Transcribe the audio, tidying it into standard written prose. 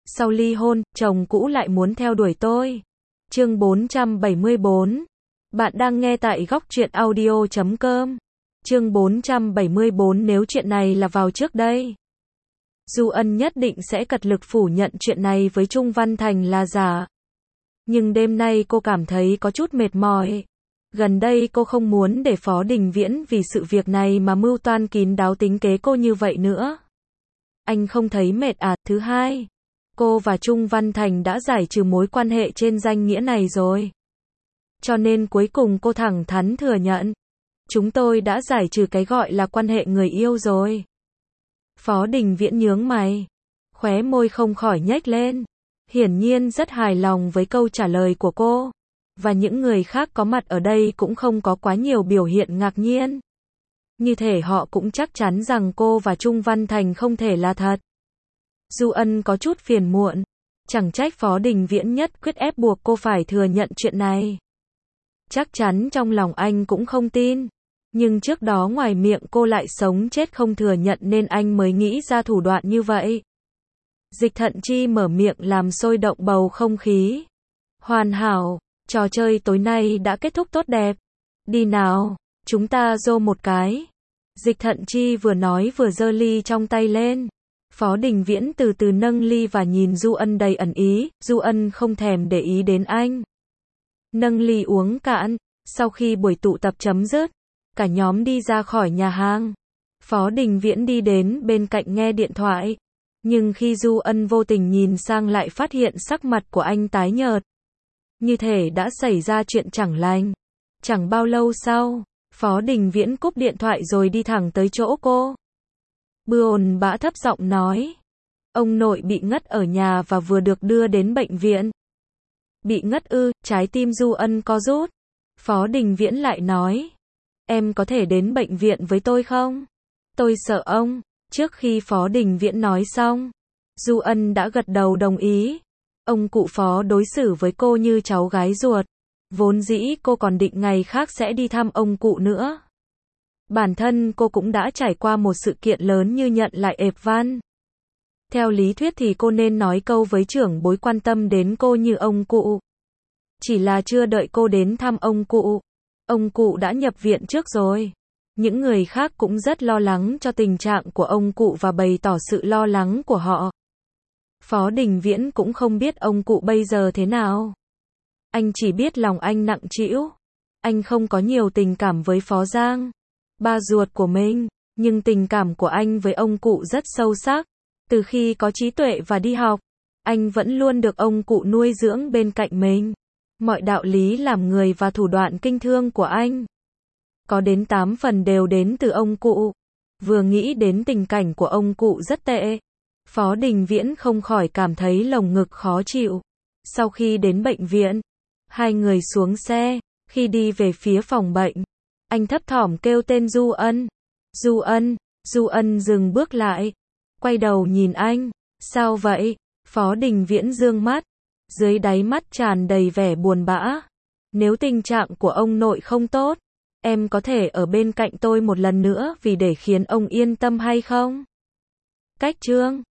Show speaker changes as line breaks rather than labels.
Sau ly hôn, chồng cũ lại muốn theo đuổi tôi. Chương 474. Bạn đang nghe tại góc truyện audio.com. Chương 474. Nếu chuyện này là vào trước đây, Du Ân nhất định sẽ cật lực phủ nhận chuyện này với Trung Văn Thành là giả. Nhưng đêm nay cô cảm thấy có chút mệt mỏi. Gần đây cô không muốn để Phó Đình Viễn vì sự việc này mà mưu toan kín đáo tính kế cô như vậy nữa. Anh không thấy mệt à? Thứ hai, cô và Trung Văn Thành đã giải trừ mối quan hệ trên danh nghĩa này rồi. Cho nên cuối cùng cô thẳng thắn thừa nhận. Chúng tôi đã giải trừ cái gọi là quan hệ người yêu rồi. Phó Đình Viễn nhướng mày. Khóe môi không khỏi nhếch lên. Hiển nhiên rất hài lòng với câu trả lời của cô. Và những người khác có mặt ở đây cũng không có quá nhiều biểu hiện ngạc nhiên. Như thể họ cũng chắc chắn rằng cô và Trung Văn Thành không thể là thật. Du Ân có chút phiền muộn. Chẳng trách Phó Đình Viễn nhất quyết ép buộc cô phải thừa nhận chuyện này. Chắc chắn trong lòng anh cũng không tin. Nhưng trước đó ngoài miệng cô lại sống chết không thừa nhận nên anh mới nghĩ ra thủ đoạn như vậy. Dịch Thận Chi mở miệng làm sôi động bầu không khí. Hoàn hảo, trò chơi tối nay đã kết thúc tốt đẹp. Đi nào, chúng ta dô một cái. Dịch Thận Chi vừa nói vừa giơ ly trong tay lên. Phó Đình Viễn từ từ nâng ly và nhìn Du Ân đầy ẩn ý. Du Ân không thèm để ý đến anh. Nâng ly uống cạn. Sau khi buổi tụ tập chấm dứt, cả nhóm đi ra khỏi nhà hàng. Phó Đình Viễn đi đến bên cạnh nghe điện thoại. Nhưng khi Du Ân vô tình nhìn sang lại phát hiện sắc mặt của anh tái nhợt. Như thể đã xảy ra chuyện chẳng lành. Chẳng bao lâu sau, Phó Đình Viễn cúp điện thoại rồi đi thẳng tới chỗ cô. Buồn bã thấp giọng nói. Ông nội bị ngất ở nhà và vừa được đưa đến bệnh viện. Bị ngất ư? Trái tim Du Ân co rút. Phó Đình Viễn lại nói. Em có thể đến bệnh viện với tôi không? Tôi sợ ông. Trước khi Phó Đình Viễn nói xong, Du Ân đã gật đầu đồng ý. Ông cụ Phó đối xử với cô như cháu gái ruột. Vốn dĩ cô còn định ngày khác sẽ đi thăm ông cụ nữa. Bản thân cô cũng đã trải qua một sự kiện lớn như nhận lại ệp văn. Theo lý thuyết thì cô nên nói câu với trưởng bối quan tâm đến cô như ông cụ. Chỉ là chưa đợi cô đến thăm ông cụ đã nhập viện trước rồi. Những người khác cũng rất lo lắng cho tình trạng của ông cụ và bày tỏ sự lo lắng của họ. Phó Đình Viễn cũng không biết ông cụ bây giờ thế nào. Anh chỉ biết lòng anh nặng trĩu. Anh không có nhiều tình cảm với Phó Giang, ba ruột của mình, nhưng tình cảm của anh với ông cụ rất sâu sắc. Từ khi có trí tuệ và đi học, anh vẫn luôn được ông cụ nuôi dưỡng bên cạnh mình. Mọi đạo lý làm người và thủ đoạn kinh thương của anh có đến 8 phần đều đến từ ông cụ. Vừa nghĩ đến tình cảnh của ông cụ rất tệ, Phó Đình Viễn không khỏi cảm thấy lồng ngực khó chịu. Sau khi đến bệnh viện, hai người xuống xe. Khi đi về phía phòng bệnh, anh thấp thỏm kêu tên Du Ân. Du Ân. Du Ân dừng bước lại, quay đầu nhìn anh. Sao vậy? Phó Đình Viễn dương mắt, dưới đáy mắt tràn đầy vẻ buồn bã. Nếu tình trạng của ông nội không tốt, em có thể ở bên cạnh tôi một lần nữa vì để khiến ông yên tâm hay không? Cách chương